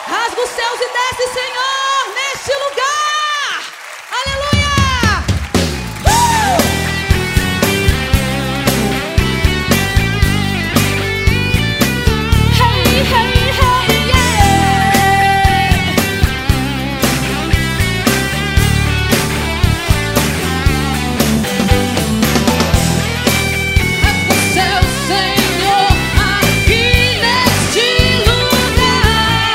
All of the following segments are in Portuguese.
Rasga os céus e desce, Senhor, neste lugar. Aleluia! Hey, hey, hey, yeah! Rasga os céus, Senhor, aqui neste lugar.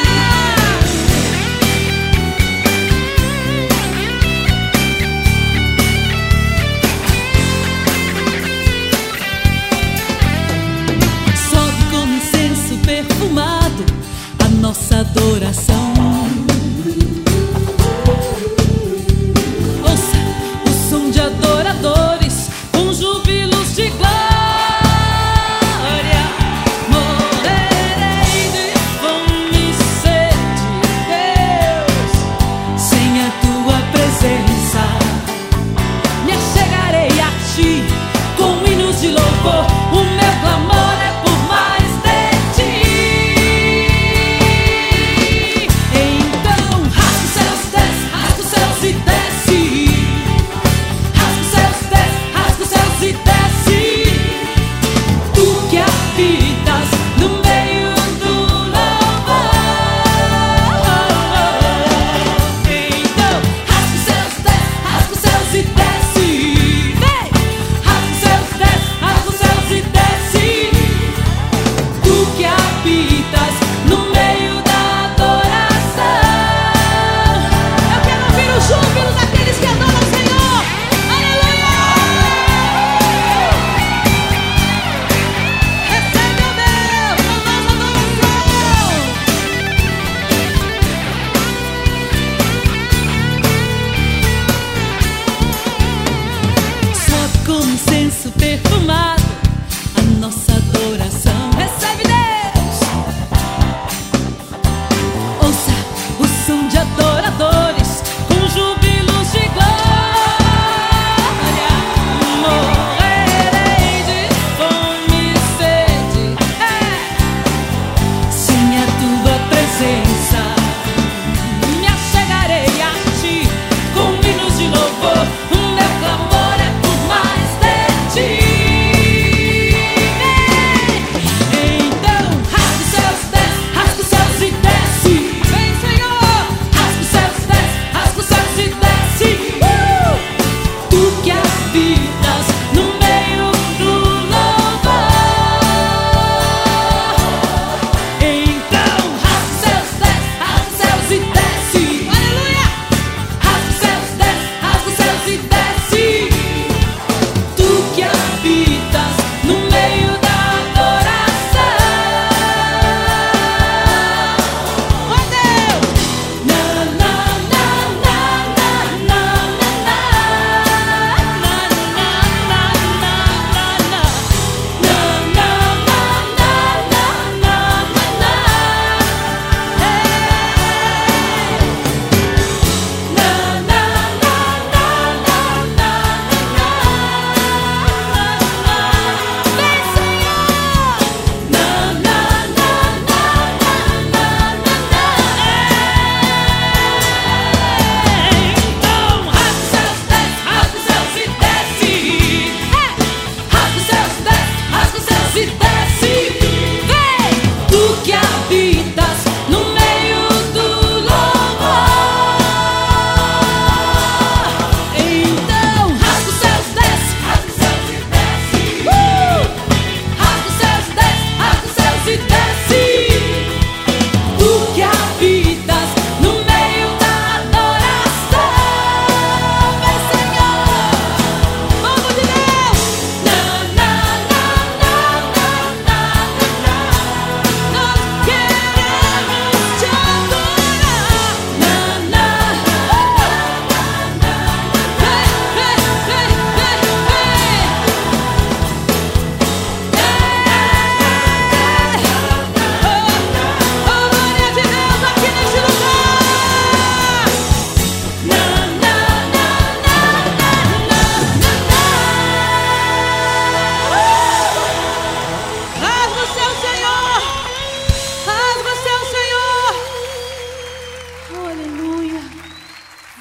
Sobe como incenso perfumado a nossa adoração. Ouça o som de adoradores com júbilos de glória. Morrerei de fome e sede, Deus, sem a tua presença. Me achegarei a ti com hinos de louvor. O meu clamor é por mais de ti.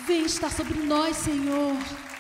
Vem estar sobre nós, Senhor.